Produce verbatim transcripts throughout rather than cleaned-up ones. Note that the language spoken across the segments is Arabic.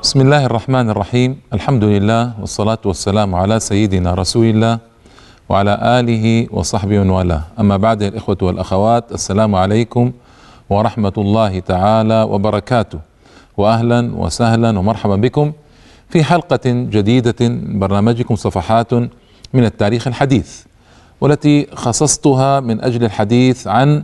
بسم الله الرحمن الرحيم. الحمد لله والصلاة والسلام على سيدنا رسول الله وعلى آله وصحبه ومن والاه. أما بعد، الإخوة والأخوات، السلام عليكم ورحمة الله تعالى وبركاته، وأهلا وسهلا ومرحبا بكم في حلقة جديدة من برنامجكم صفحات من التاريخ الحديث، والتي خصصتها من أجل الحديث عن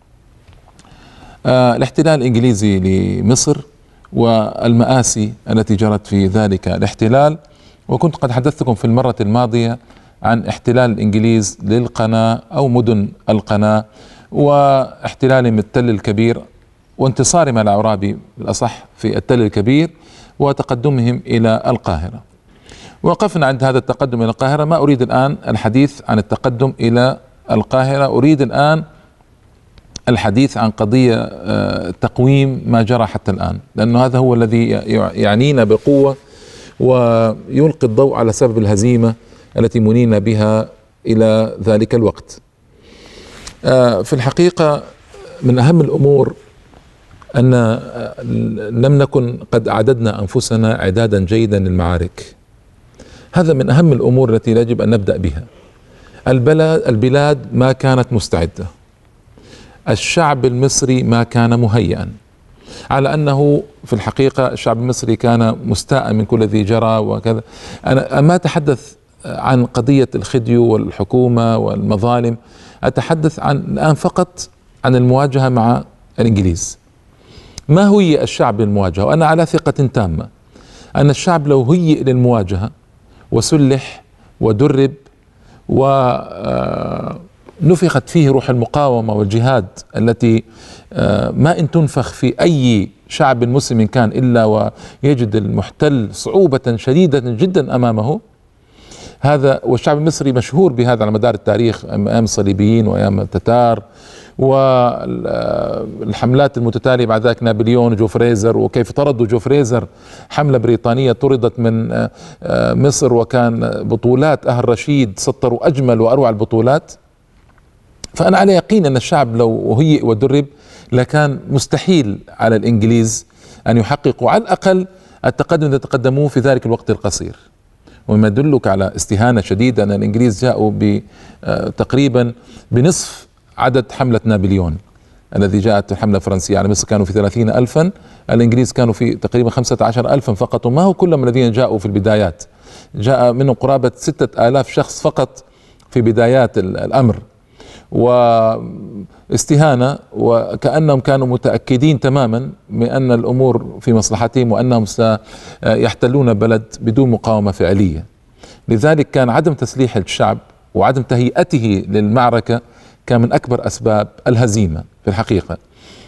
آه الاحتلال الإنجليزي لمصر والمآسي التي جرت في ذلك الاحتلال. وكنت قد حدثتكم في المرة الماضية عن احتلال الإنجليز للقناة أو مدن القناة، واحتلالهم التل الكبير، وانتصارهم على الأعرابي بالأصح في التل الكبير، وتقدمهم إلى القاهرة. وقفنا عند هذا التقدم إلى القاهرة. ما أريد الآن الحديث عن التقدم إلى القاهرة، أريد الآن الحديث عن قضية تقويم ما جرى حتى الآن، لأنه هذا هو الذي يعنينا بقوة ويلقي الضوء على سبب الهزيمة التي منينا بها إلى ذلك الوقت. في الحقيقة من أهم الأمور أن لم نكن قد أعددنا أنفسنا إعدادا جيدا للمعارك. هذا من أهم الأمور التي يجب أن نبدأ بها. البلاد البلاد ما كانت مستعدة، الشعب المصري ما كان مهيئا، على أنه في الحقيقة الشعب المصري كان مستاء من كل ذي جرى وكذا. أنا ما أتحدث عن قضية الخديو والحكومة والمظالم، أتحدث عن الآن فقط عن المواجهة مع الإنجليز. ما هي الشعب للمواجهة؟ وأنا على ثقة تامة أن الشعب لو هيئ للمواجهة وسلح ودرب ونفخت فيه روح المقاومة والجهاد التي ما إن تنفخ في أي شعب مسلم كان إلا ويجد المحتل صعوبة شديدة جدا أمامه. هذا والشعب المصري مشهور بهذا على مدار التاريخ، أيام الصليبيين وأيام التتار والحملات المتتالية بعد ذلك، نابليون وجو فريزر، وكيف طردوا جو فريزر، حملة بريطانية طردت من مصر، وكان بطولات أهل رشيد سطروا أجمل وأروع البطولات. فأنا على يقين أن الشعب لو هيئ ودرب لكان مستحيل على الإنجليز أن يحققوا على الأقل التقدم الذي تقدموه في ذلك الوقت القصير. وما يدلك على استهانة شديدة أن الإنجليز جاءوا تقريبا بنصف عدد حملة نابليون الذي جاءت الحملة الفرنسية على مصر، كانوا في ثلاثين ألفا، الإنجليز كانوا في تقريبا خمسة عشر ألفا فقط. وما هو كلهم الذين جاءوا في البدايات، جاء منهم قرابة ستة آلاف شخص فقط في بدايات الأمر، واستهانة، وكأنهم كانوا متأكدين تماما من أن الأمور في مصلحتهم وأنهم سيحتلون بلد بدون مقاومة فعلية. لذلك كان عدم تسليح الشعب وعدم تهيئته للمعركة كان من أكبر أسباب الهزيمة في الحقيقة.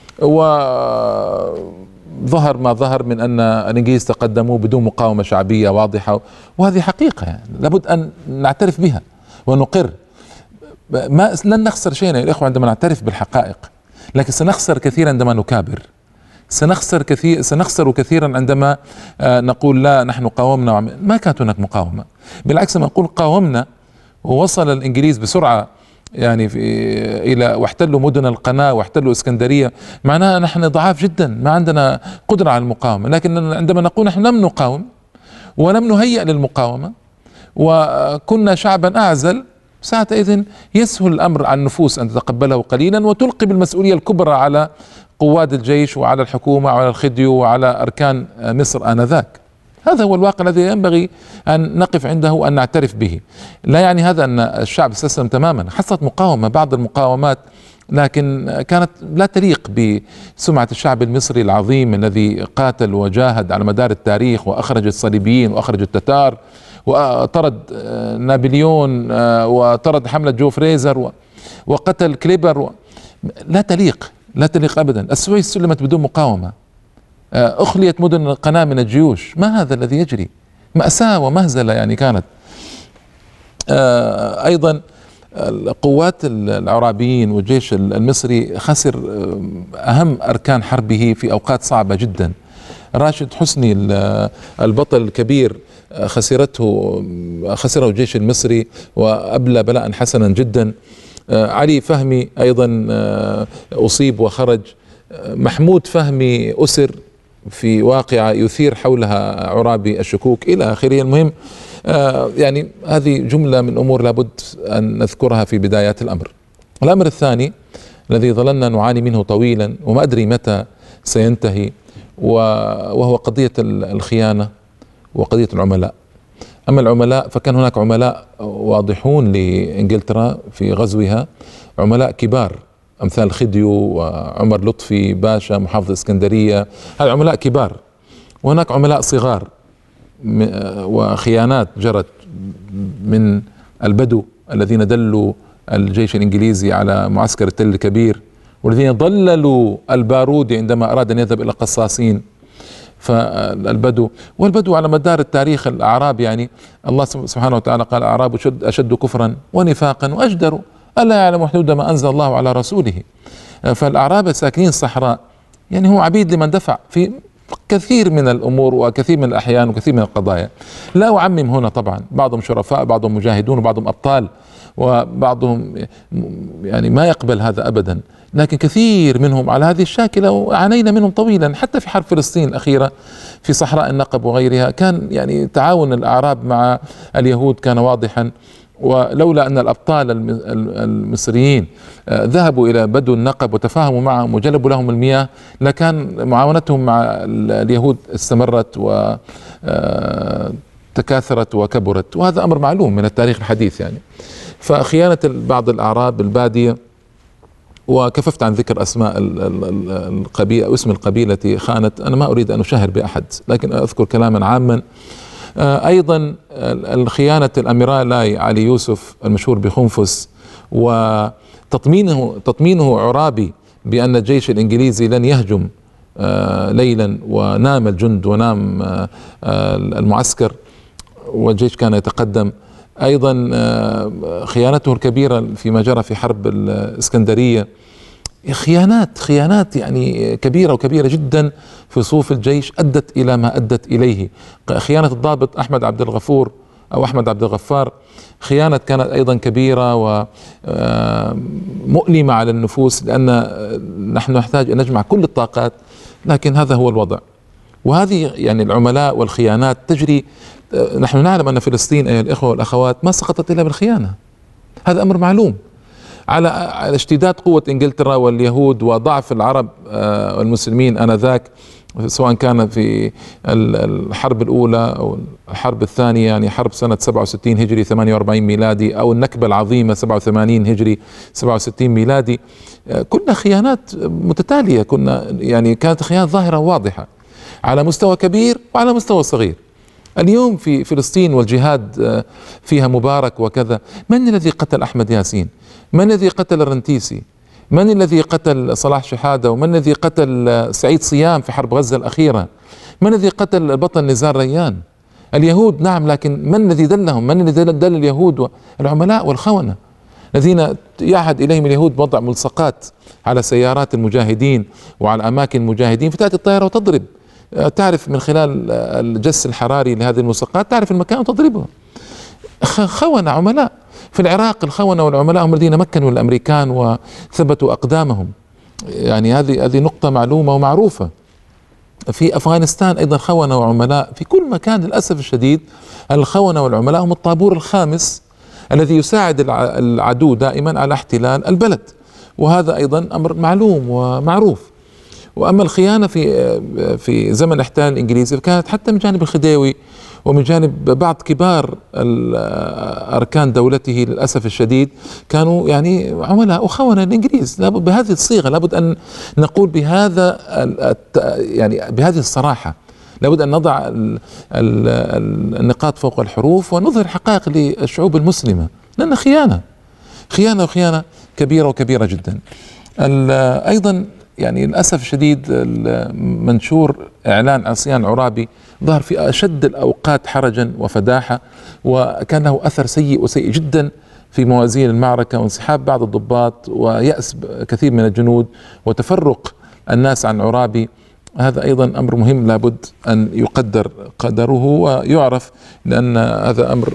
وظهر ما ظهر من أن الإنجليز تقدموا بدون مقاومة شعبية واضحة، وهذه حقيقة يعني لابد أن نعترف بها ونقر. ما لن نخسر شيئا يا الإخوة عندما نعترف بالحقائق، لكن سنخسر كثيرا عندما نكابر، سنخسر كثير سنخسر كثيرا عندما نقول لا نحن قاومنا. ما كانت هناك مقاومة، بالعكس، ما نقول قاومنا ووصل الإنجليز بسرعة يعني في إلى واحتلوا مدن القناة واحتلوا اسكندرية، معناها نحن ضعاف جدا ما عندنا قدرة على المقاومة. لكن عندما نقول نحن لم نقاوم ولم نهيئ للمقاومة وكنا شعبا أعزل، ساعتئذ يسهل الأمر على النفوس أن تتقبله قليلا وتلقي بالمسؤولية الكبرى على قواد الجيش وعلى الحكومة وعلى الخديو وعلى أركان مصر آنذاك. هذا هو الواقع الذي ينبغي أن نقف عنده وأن نعترف به. لا يعني هذا أن الشعب استسلم تماما، حصلت مقاومة، بعض المقاومات، لكن كانت لا تليق بسمعة الشعب المصري العظيم الذي قاتل وجاهد على مدار التاريخ وأخرج الصليبيين وأخرج التتار وطرد نابليون وطرد حملة جو فريزر وقتل كليبر. لا تليق، لا تليق أبدا. السويس سلمت بدون مقاومة، أخليت مدن القناة من الجيوش. ما هذا الذي يجري؟ مأساة ومهزلة يعني كانت. أيضا القوات العرابيين والجيش المصري خسر أهم أركان حربه في أوقات صعبة جدا. راشد حسني البطل الكبير خسرته خسره الجيش المصري وأبلى بلاء حسنا جدا. علي فهمي أيضا أصيب وخرج. محمود فهمي أسر في واقعة يثير حولها عرابي الشكوك إلى آخره. المهم آه يعني هذه جملة من أمور لابد أن نذكرها في بدايات الأمر. الأمر الثاني الذي ظللنا نعاني منه طويلا وما أدري متى سينتهي، وهو قضية الخيانة وقضية العملاء. أما العملاء فكان هناك عملاء واضحون لإنجلترا في غزوها، عملاء كبار أمثال خديو وعمر لطفي باشا محافظ اسكندرية، هذا عملاء كبار. وهناك عملاء صغار وخيانات جرت من البدو الذين دلوا الجيش الإنجليزي على معسكر التل الكبير، والذين ضللوا البارودي عندما أراد أن يذهب إلى قصاصين. فالبدو والبدو على مدار التاريخ الأعراب، يعني الله سبحانه وتعالى قال الأعراب أشد, أشد كفرا ونفاقا وأجدر ألا يعلم حدود ما أنزل الله على رسوله. فالأعراب الساكنين الصحراء يعني هو عبيد لمن دفع في كثير من الأمور وكثير من الأحيان وكثير من القضايا. لا أعمم هنا طبعا، بعضهم شرفاء بعضهم مجاهدون وبعضهم أبطال وبعضهم يعني ما يقبل هذا أبدا، لكن كثير منهم على هذه الشاكلة وعانينا منهم طويلا. حتى في حرب فلسطين الأخيرة في صحراء النقب وغيرها كان يعني تعاون الأعراب مع اليهود كان واضحا، ولولا أن الأبطال المصريين ذهبوا إلى بدو النقب وتفاهموا معهم وجلبوا لهم المياه لكان معاونتهم مع اليهود استمرت وتكاثرت وكبرت، وهذا أمر معلوم من التاريخ الحديث يعني. فخيانة بعض الأعراب بالبادية، وكففت عن ذكر أسماء القبيلة أو اسم القبيلة التي خانت، أنا ما أريد أن أشهر بأحد لكن أذكر كلاما عاما. أيضا الخيانة الأميرالاي علي يوسف المشهور بخنفس، وتطمينه تطمينه عرابي بأن الجيش الإنجليزي لن يهجم ليلا، ونام الجند ونام المعسكر والجيش كان يتقدم. أيضا خيانته الكبيرة فيما جرى في حرب الإسكندرية، خيانات خيانات يعني كبيرة وكبيرة جدا في صفوف الجيش أدت إلى ما أدت إليه. خيانة الضابط أحمد عبد الغفور أو أحمد عبد الغفار، خيانة كانت أيضا كبيرة ومؤلمة على النفوس، لأن نحن نحتاج أن نجمع كل الطاقات، لكن هذا هو الوضع. وهذه يعني العملاء والخيانات تجري. نحن نعلم أن فلسطين أيها الإخوة والأخوات ما سقطت إلا بالخيانة، هذا أمر معلوم. على على اشتداد قوة إنجلترا واليهود وضعف العرب والمسلمين آنذاك، سواء كان في الحرب الأولى أو الحرب الثانية، يعني حرب سنة سبعة وستين هجري ثمانية وأربعين ميلادي، أو النكبة العظيمة سبعة وثمانين هجري سبعة وستين ميلادي، كنا خيانات متتالية، كنا يعني كانت خيانات ظاهرة واضحة على مستوى كبير وعلى مستوى صغير. اليوم في فلسطين والجهاد فيها مبارك وكذا، من الذي قتل أحمد ياسين؟ من الذي قتل الرنتيسي؟ من الذي قتل صلاح شحادة؟ ومن الذي قتل سعيد صيام في حرب غزة الأخيرة؟ من الذي قتل البطل نزار ريان؟ اليهود نعم، لكن من الذي دلهم؟ من الذي دل اليهود؟ العملاء والخونة الذين يعهد إليهم اليهود بوضع ملصقات على سيارات المجاهدين وعلى أماكن المجاهدين، فتأتي الطائرة وتضرب، تعرف من خلال الجس الحراري لهذه الملصقات تعرف المكان وتضربها. خونة عملاء. في العراق الخونة والعملاء هم الذين مكنوا الأمريكان وثبتوا أقدامهم، يعني هذه هذه نقطة معلومة ومعروفة. في أفغانستان أيضا خونة وعملاء، في كل مكان للأسف الشديد الخونة والعملاء هم الطابور الخامس الذي يساعد العدو دائما على احتلال البلد، وهذا أيضا أمر معلوم ومعروف. وأما الخيانة في في زمن الاحتلال الإنجليزي فكانت حتى من جانب الخديوي ومن جانب بعض كبار أركان دولته للأسف الشديد، كانوا يعني عملاء وخونة الإنجليز. لابد بهذه الصيغة، لابد أن نقول بهذا يعني بهذه الصراحة، لابد أن نضع النقاط فوق الحروف ونظهر حقائق للشعوب المسلمة، لأن خيانة خيانة وخيانة كبيرة وكبيرة جدا. أيضا يعني للأسف الشديد منشور إعلان عصيان عرابي ظهر في أشد الأوقات حرجا وفداحة، وكان له أثر سيء وسيء جدا في موازين المعركة وانسحاب بعض الضباط ويأس كثير من الجنود وتفرق الناس عن عرابي. هذا أيضا أمر مهم لابد أن يقدر قدره ويعرف، لأن هذا أمر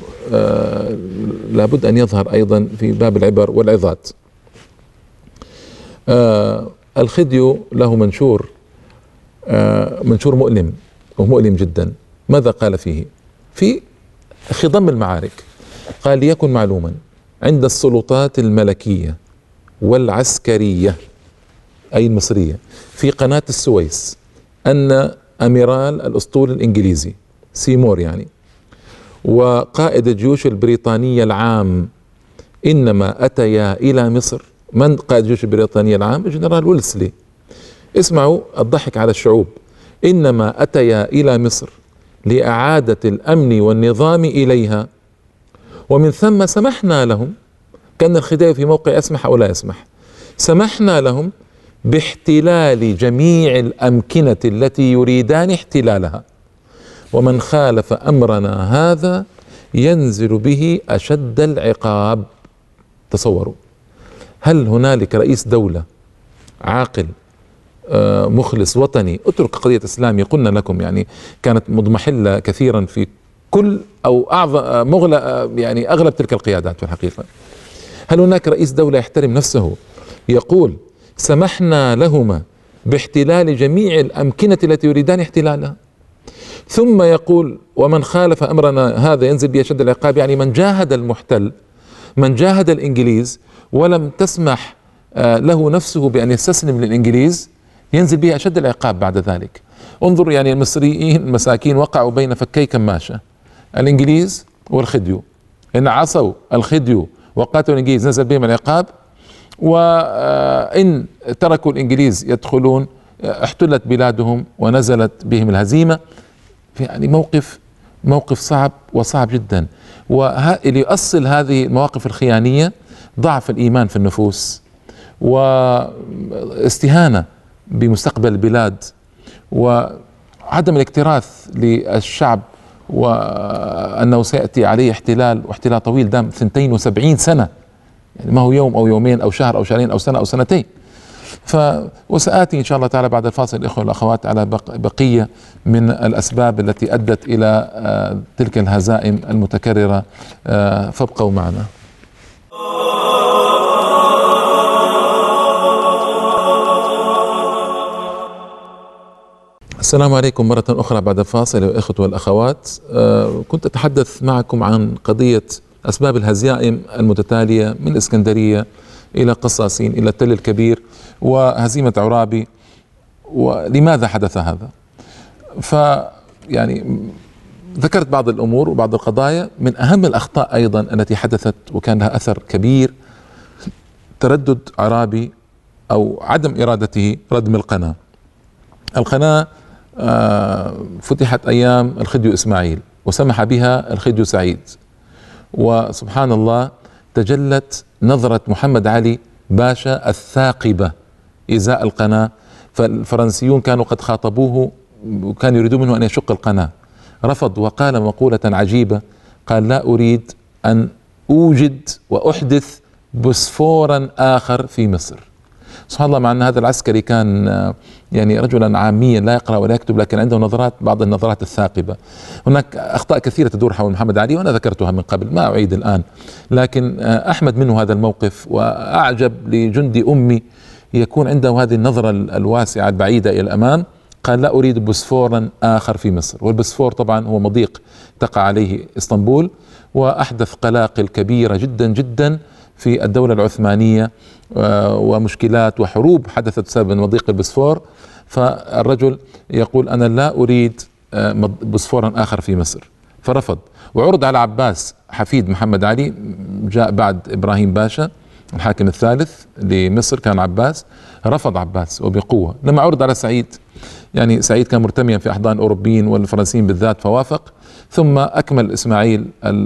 لابد أن يظهر أيضا في باب العبر والعظات. الخديو له منشور منشور مؤلم ومؤلم جدا. ماذا قال فيه؟ في خضم المعارك قال: ليكن معلوما عند السلطات الملكية والعسكرية أي المصرية في قناة السويس أن أميرال الأسطول الإنجليزي سيمور يعني وقائد الجيوش البريطانية العام إنما أتيا إلى مصر. من قائد الجيوش البريطانية العام؟ الجنرال ويلسلي. اسمعوا الضحك على الشعوب. إنما أتيا إلى مصر لإعادة الأمن والنظام إليها، ومن ثم سمحنا لهم، كان الخديوي في موقع يسمح أو لا يسمح، سمحنا لهم باحتلال جميع الأمكنة التي يريدان احتلالها، ومن خالف أمرنا هذا ينزل به أشد العقاب. تصوروا، هل هنالك رئيس دولة عاقل مخلص وطني، اترك قضية إسلامي، قلنا لكم يعني كانت مضمحلة كثيرا في كل أو أعظم مغلى يعني أغلب تلك القيادات في الحقيقة. هل هناك رئيس دولة يحترم نفسه يقول سمحنا لهما باحتلال جميع الأمكنة التي يريدان احتلالها، ثم يقول ومن خالف أمرنا هذا ينزل بأشد العقاب؟ يعني من جاهد المحتل، من جاهد الإنجليز ولم تسمح له نفسه بأن يستسلم للإنجليز ينزل به أشد العقاب بعد ذلك. انظر يعني المصريين المساكين وقعوا بين فكي كماشة، الإنجليز والخديو، إن عصوا الخديو وقاتلوا الإنجليز نزل بهم العقاب، وإن تركوا الإنجليز يدخلون احتلت بلادهم ونزلت بهم الهزيمة. يعني موقف موقف صعب وصعب جدا. وليؤصل هذه المواقف الخيانية ضعف الإيمان في النفوس واستهانة بمستقبل البلاد وعدم الاكتراث للشعب، وأنه سيأتي عليه احتلال، واحتلال طويل دام اثنتين وسبعين سنة، يعني ما هو يوم أو يومين أو شهر أو شهرين أو سنة أو سنتين. ف وسآتي إن شاء الله تعالى بعد الفاصل الإخوة والأخوات على بقية من الأسباب التي أدت إلى تلك الهزائم المتكررة، فابقوا معنا. السلام عليكم مرة أخرى بعد الفاصل يا إخوة والأخوات. كنت أتحدث معكم عن قضية أسباب الهزائم المتتالية من الإسكندرية إلى قصاصين إلى التل الكبير وهزيمة عرابي، ولماذا حدث هذا. فيعني ذكرت بعض الأمور وبعض القضايا. من أهم الأخطاء أيضا التي حدثت وكان لها أثر كبير تردد عرابي أو عدم إرادته ردم القناة. القناة فتحت أيام الخديو إسماعيل وسمح بها الخديو سعيد، وسبحان الله تجلت نظرة محمد علي باشا الثاقبة إزاء القناة. فالفرنسيون كانوا قد خاطبوه وكانوا يريدون منه أن يشق القناة، رفض وقال مقولة عجيبة، قال لا أريد أن أوجد وأحدث بوسفورا آخر في مصر. سبحان الله، مع أن هذا العسكري كان يعني رجلا عاميا لا يقرأ ولا يكتب، لكن عنده نظرات، بعض النظرات الثاقبة. هناك أخطاء كثيرة تدور حول محمد علي وأنا ذكرتها من قبل، ما أعيد الآن، لكن أحمد منه هذا الموقف، وأعجب لجندي أمي يكون عنده هذه النظرة الواسعة البعيدة إلى الأمام. قال لا أريد بوسفورا آخر في مصر. والبوسفور طبعا هو مضيق تقع عليه إسطنبول، وأحدث قلاقل كبيرة جدا جدا في الدولة العثمانية ومشكلات وحروب حدثت بسبب مضيق البوسفور. فالرجل يقول أنا لا أريد بوسفورا آخر في مصر، فرفض. وعرض على عباس حفيد محمد علي، جاء بعد إبراهيم باشا الحاكم الثالث لمصر كان عباس، رفض عباس وبقوة. لما عرض على سعيد، يعني سعيد كان مرتميا في أحضان الأوروبيين والفرنسيين بالذات فوافق. ثم أكمل إسماعيل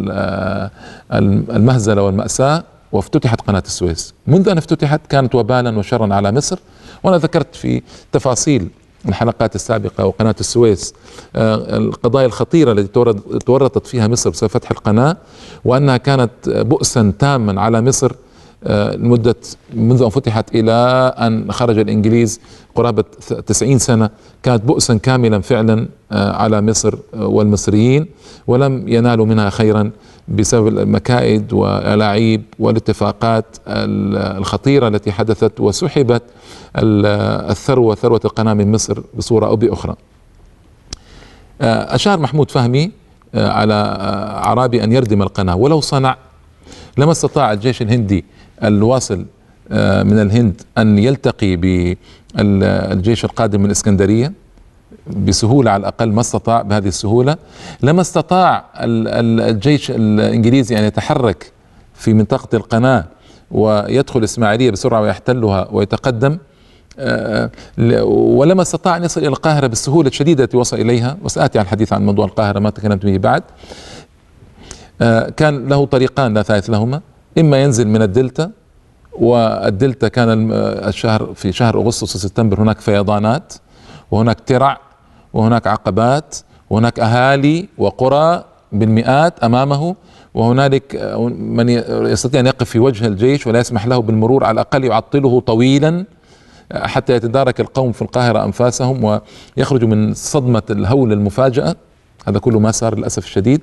المهزلة والمأساة وافتتحت قناة السويس. منذ أن افتتحت كانت وبالا وشرا على مصر. وأنا ذكرت في تفاصيل الحلقات السابقة وقناة السويس القضايا الخطيرة التي تورطت فيها مصر بسبب فتح القناة، وأنها كانت بؤسا تاما على مصر لمدة منذ أن فتحت إلى أن خرج الإنجليز قرابة تسعين سنة، كانت بؤسا كاملا فعلا على مصر والمصريين، ولم ينالوا منها خيرا بسبب المكائد والألاعيب والاتفاقات الخطيرة التي حدثت، وسحبت الثروة ثروة القناة من مصر بصورة أو بأخرى. أشار محمود فهمي على عرابي أن يردم القناة، ولو صنع لما استطاع الجيش الهندي الواصل من الهند أن يلتقي بالجيش القادم من الإسكندرية بسهولة، على الأقل ما استطاع بهذه السهولة. لما استطاع الجيش الإنجليزي أن يتحرك في منطقة القناة ويدخل الإسماعيلية بسرعة ويحتلها ويتقدم، ولما استطاع أن يصل إلى القاهرة بالسهولة الشديدة التي وصل إليها، وسآتي عن الحديث عن موضوع القاهرة ما تكلمت به بعد. كان له طريقان لا ثالث لهما، إما ينزل من الدلتا، والدلتا كان الشهر في شهر أغسطس وسبتمبر هناك فيضانات وهناك ترع وهناك عقبات وهناك أهالي وقرى بالمئات أمامه، وهنالك من يستطيع أن يقف في وجه الجيش ولا يسمح له بالمرور، على الأقل يعطله طويلا حتى يتدارك القوم في القاهرة أنفاسهم ويخرجوا من صدمة الهول المفاجأة. هذا كله ما صار للأسف الشديد.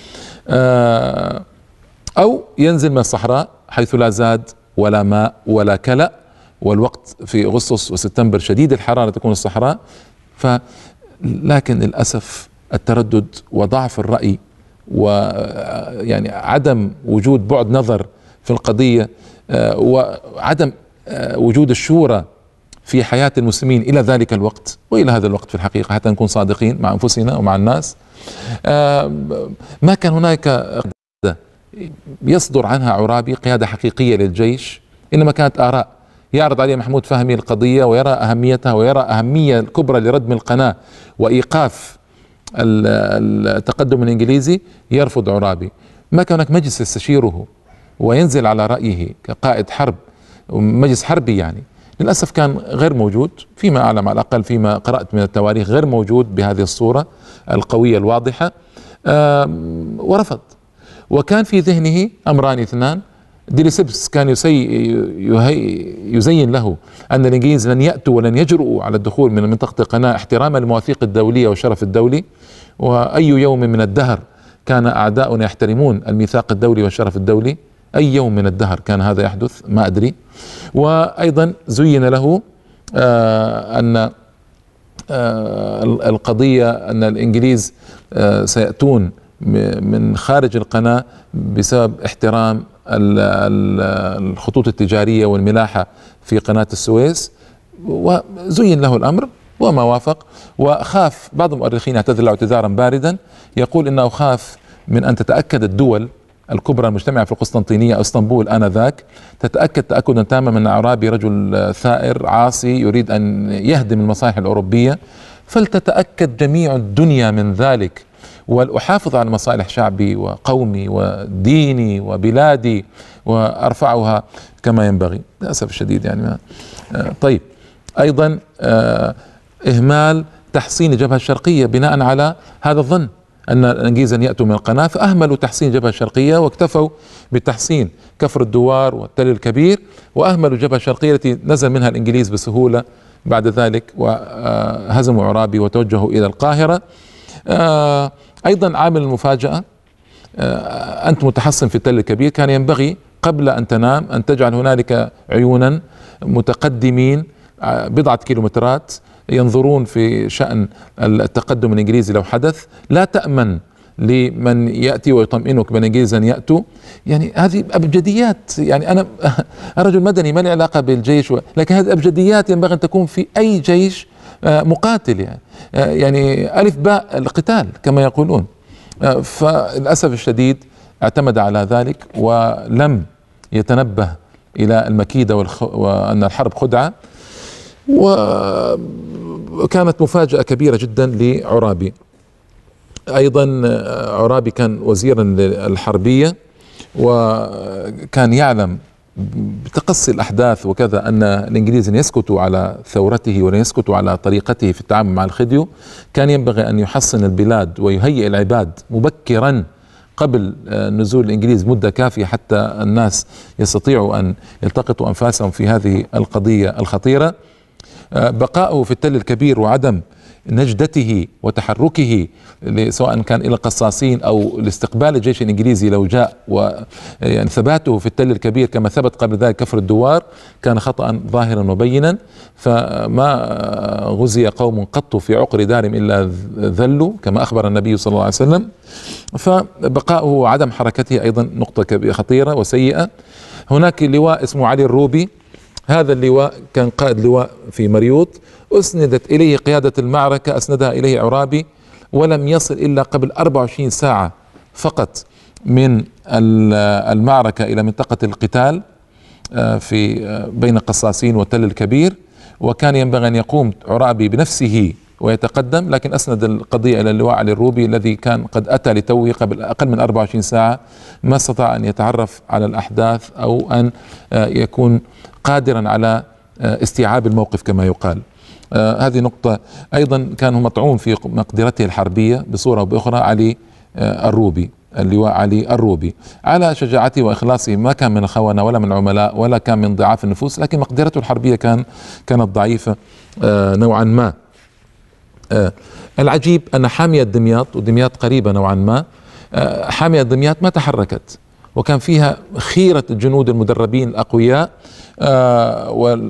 أو ينزل من الصحراء حيث لا زاد ولا ماء ولا كلأ، والوقت في أغسطس وسبتمبر شديد الحرارة تكون الصحراء. ف لكن للأسف التردد وضعف الرأي ويعني عدم وجود بعد نظر في القضية وعدم وجود الشورى في حياة المسلمين إلى ذلك الوقت وإلى هذا الوقت في الحقيقة، حتى نكون صادقين مع أنفسنا ومع الناس، ما كان هناك يصدر عنها عرابي قيادة حقيقية للجيش، إنما كانت آراء يعرض عليه محمود فهمي القضية ويرى أهميتها ويرى أهمية الكبرى لردم القناة وإيقاف التقدم الإنجليزي، يرفض عرابي. ما كان هناك مجلس يستشيره وينزل على رأيه كقائد حرب، مجلس حربي يعني، للأسف كان غير موجود فيما أعلم، على الأقل فيما قرأت من التواريخ غير موجود بهذه الصورة القوية الواضحة، ورفض. وكان في ذهنه أمران اثنان. ديليسيبس كان يزين له أن الإنجليز لن يأتوا ولن يجرؤوا على الدخول من منطقة القناة احتراما للمواثيق الدولية والشرف الدولي، وأي يوم من الدهر كان أعداؤنا يحترمون الميثاق الدولي والشرف الدولي، أي يوم من الدهر كان هذا يحدث ما أدري. وأيضا زين له آه أن آه القضية أن الإنجليز آه سيأتون من خارج القناة بسبب احترام الخطوط التجارية والملاحة في قناة السويس، وزين له الأمر وما وافق. وخاف بعض المؤرخين، اعتذر له اعتذارا باردا، يقول انه خاف من ان تتأكد الدول الكبرى المجتمعة في القسطنطينية أو اسطنبول آنذاك تتأكد تأكدا تاما من عرابي رجل ثائر عاصي يريد أن يهدم المصالح الأوروبية، فلتتأكد جميع الدنيا من ذلك، وأحافظ على مصالح شعبي وقومي وديني وبلادي وأرفعها كما ينبغي. للأسف الشديد يعني ما. طيب، أيضا إهمال تحصين الجبهة الشرقية بناء على هذا الظن أن الإنجليز أن يأتوا من القناة، فأهملوا تحصين الجبهة الشرقية واكتفوا بتحصين كفر الدوار والتل الكبير، وأهملوا الجبهة الشرقية التي نزل منها الإنجليز بسهولة بعد ذلك وهزموا عرابي وتوجهوا إلى القاهرة. أيضا عامل المفاجأة، أنت متحصن في التل الكبير، كان ينبغي قبل أن تنام أن تجعل هنالك عيونا متقدمين بضعة كيلومترات ينظرون في شأن التقدم الإنجليزي لو حدث، لا تأمن لمن يأتي ويطمئنك بأن الإنجليز أن يأتوا. يعني هذه أبجديات، يعني أنا رجل مدني ما لي علاقة بالجيش، لكن هذه أبجديات ينبغي أن تكون في أي جيش مقاتل، يعني يعني ألف باء القتال كما يقولون. فللأسف الشديد اعتمد على ذلك ولم يتنبه إلى المكيدة والخ... وأن الحرب خدعة، وكانت مفاجأة كبيرة جدا لعرابي. أيضا عرابي كان وزيرا للحربية، وكان يعلم بتقصي الأحداث وكذا أن الإنجليز لن يسكتوا على ثورته ولن يسكتوا على طريقته في التعامل مع الخديو. كان ينبغي أن يحصن البلاد ويهيئ العباد مبكرا قبل نزول الإنجليز مدة كافية حتى الناس يستطيعوا أن يلتقطوا أنفاسهم في هذه القضية الخطيرة. بقاؤه في التل الكبير وعدم نجدته وتحركه سواء كان إلى القصاصين أو لاستقبال الجيش الإنجليزي لو جاء، ويعني ثباته في التل الكبير كما ثبت قبل ذلك كفر الدوار كان خطأ ظاهرا وبينا. فما غزي قوم قط في عقر دارهم إلا ذلوا كما أخبر النبي صلى الله عليه وسلم. فبقاؤه وعدم حركته أيضا نقطة خطيرة وسيئة. هناك لواء اسمه علي الروبي، هذا اللواء كان قائد لواء في مريوط، أسندت إليه قيادة المعركة، أسندها إليه عرابي، ولم يصل إلا قبل أربع وعشرين ساعة فقط من المعركة إلى منطقة القتال في بين القصاصين والتل الكبير، وكان ينبغي أن يقوم عرابي بنفسه ويتقدم، لكن أسند القضية إلى اللواء علي الروبي الذي كان قد أتى لتوه قبل أقل من أربع وعشرين ساعة، ما استطاع أن يتعرف على الأحداث أو أن يكون قادرا على استيعاب الموقف كما يقال. آه هذه نقطة. أيضا كان مطعون في مقدرته الحربية بصورة أو بأخرى علي آه الروبي، اللواء علي الروبي، على شجاعته وإخلاصه، ما كان من الخونة ولا من العملاء ولا كان من ضعاف النفوس، لكن مقدرته الحربية كان كانت ضعيفة آه نوعا ما. آه العجيب أن حامية دمياط، ودمياط قريبة نوعا ما، آه حامية دمياط ما تحركت، وكان فيها خيرة الجنود المدربين الأقوياء آه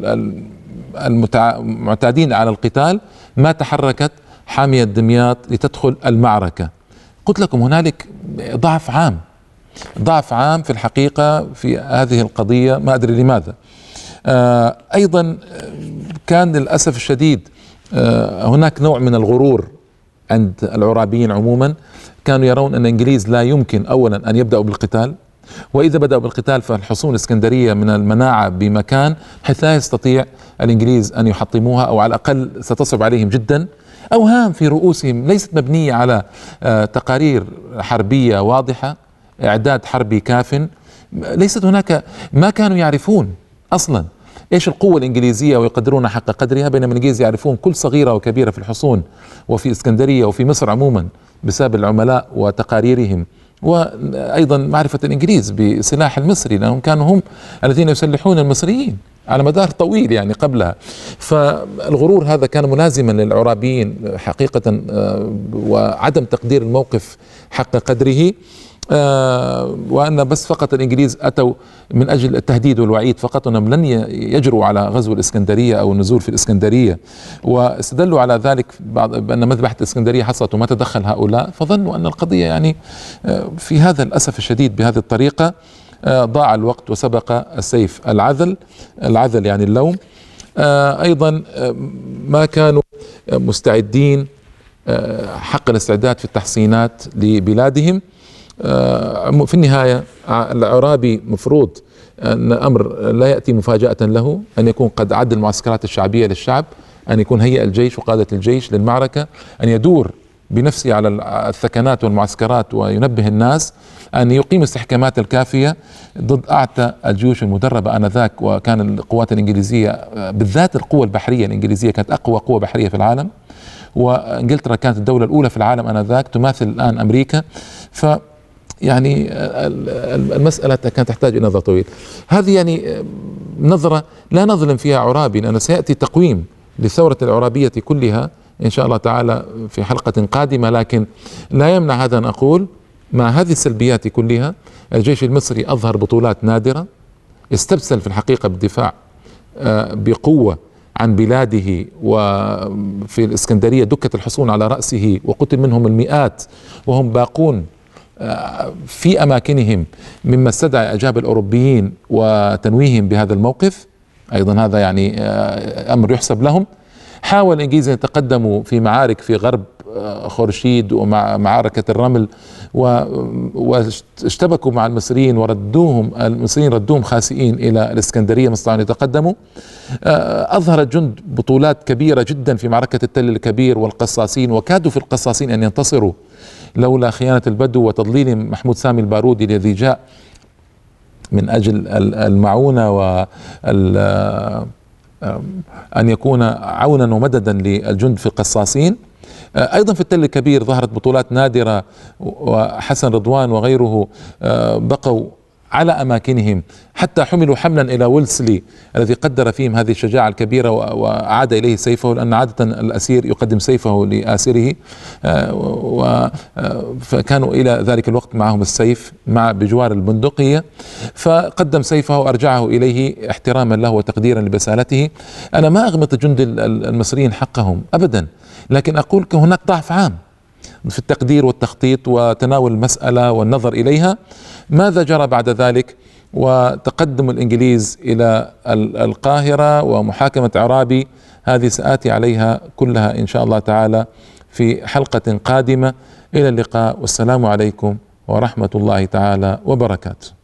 والمعتادين على القتال، ما تحركت حامية دمياط لتدخل المعركة. قلت لكم هنالك ضعف عام، ضعف عام في الحقيقة في هذه القضية، ما أدري لماذا. آه أيضا كان للأسف الشديد آه هناك نوع من الغرور عند العرابيين عموما، كانوا يرون أن الإنجليز لا يمكن أولا أن يبدأوا بالقتال، وإذا بدأوا بالقتال فالحصون الإسكندرية من المناعة بمكان حيث لا يستطيع الإنجليز أن يحطموها، أو على الأقل ستصعب عليهم جدا. أوهام في رؤوسهم ليست مبنية على تقارير حربية واضحة، إعداد حربي كاف، ليست هناك، ما كانوا يعرفون أصلا إيش القوة الإنجليزية ويقدرون حق قدرها، بينما الإنجليز يعرفون كل صغيرة وكبيرة في الحصون وفي إسكندرية وفي مصر عموما بسبب العملاء وتقاريرهم، وأيضا معرفة الإنجليز بسلاح المصري لأنهم كانوا هم الذين يسلحون المصريين على مدار طويل يعني قبلها. فالغرور هذا كان ملازما للعرابيين حقيقة، وعدم تقدير الموقف حق قدره، وأن بس فقط الإنجليز أتوا من أجل التهديد والوعيد فقط، أنهم لن يجروا على غزو الإسكندرية أو النزول في الإسكندرية، واستدلوا على ذلك بأن مذبحة الإسكندرية حصلت وما تدخل هؤلاء، فظنوا أن القضية يعني في هذا الأسف الشديد بهذه الطريقة ضاع الوقت وسبق السيف العذل، العذل يعني اللوم. أيضا ما كانوا مستعدين حق الاستعداد في التحصينات لبلادهم. في النهاية العرابي مفروض أن أمر لا يأتي مفاجأة له، أن يكون قد أعد المعسكرات الشعبية للشعب، أن يكون هيئ الجيش وقادة الجيش للمعركة، أن يدور بنفسه على الثكنات والمعسكرات وينبه الناس، أن يقيم استحكامات الكافية ضد أعتى الجيوش المدربة آنذاك. وكان القوات الإنجليزية بالذات القوة البحرية الإنجليزية كانت أقوى قوة بحرية في العالم، وإنجلترا كانت الدولة الأولى في العالم آنذاك تماثل الآن أمريكا. ف يعني المسألة كانت تحتاج إلى نظر طويل. هذه يعني نظرة لا نظلم فيها عرابي، لأن سيأتي تقويم للثورة العرابية كلها إن شاء الله تعالى في حلقة قادمة، لكن لا يمنع هذا أن أقول مع هذه السلبيات كلها الجيش المصري أظهر بطولات نادرة، استبسل في الحقيقة بالدفاع بقوة عن بلاده، وفي الإسكندرية دكت الحصون على رأسه وقتل منهم المئات وهم باقون في أماكنهم، مما استدعى إعجاب الأوروبيين وتنويههم بهذا الموقف. أيضا هذا يعني أمر يحسب لهم. حاول الإنجليز أن يتقدموا في معارك في غرب خورشيد ومع معركة الرمل، واشتبكوا مع المصريين وردوهم، المصريين ردوهم خاسئين إلى الإسكندرية، ما استطاعوا أن يتقدموا. أظهر الجند بطولات كبيرة جدا في معركة التل الكبير والقصاصين، وكادوا في القصاصين أن ينتصروا لولا خيانة البدو وتضليل محمود سامي البارودي الذي جاء من أجل المعونة و أن يكون عونا ومددا للجند في القصاصين. أيضا في التل الكبير ظهرت بطولات نادرة، وحسن رضوان وغيره بقوا على أماكنهم، حتى حملوا حملا إلى ويلسلي الذي قدر فيهم هذه الشجاعة الكبيرة وأعاد إليه سيفه، لأن عادة الأسير يقدم سيفه لآسره، فكانوا إلى ذلك الوقت معهم السيف مع بجوار البندقية، فقدم سيفه وأرجعه إليه احتراما له وتقديرا لبسالته. أنا ما أغمط جند المصريين حقهم أبدا، لكن أقول هناك ضعف عام في التقدير والتخطيط وتناول المسألة والنظر إليها. ماذا جرى بعد ذلك وتقدم الإنجليز إلى القاهرة ومحاكمة عرابي، هذه سآتي عليها كلها إن شاء الله تعالى في حلقة قادمة. إلى اللقاء، والسلام عليكم ورحمة الله تعالى وبركاته.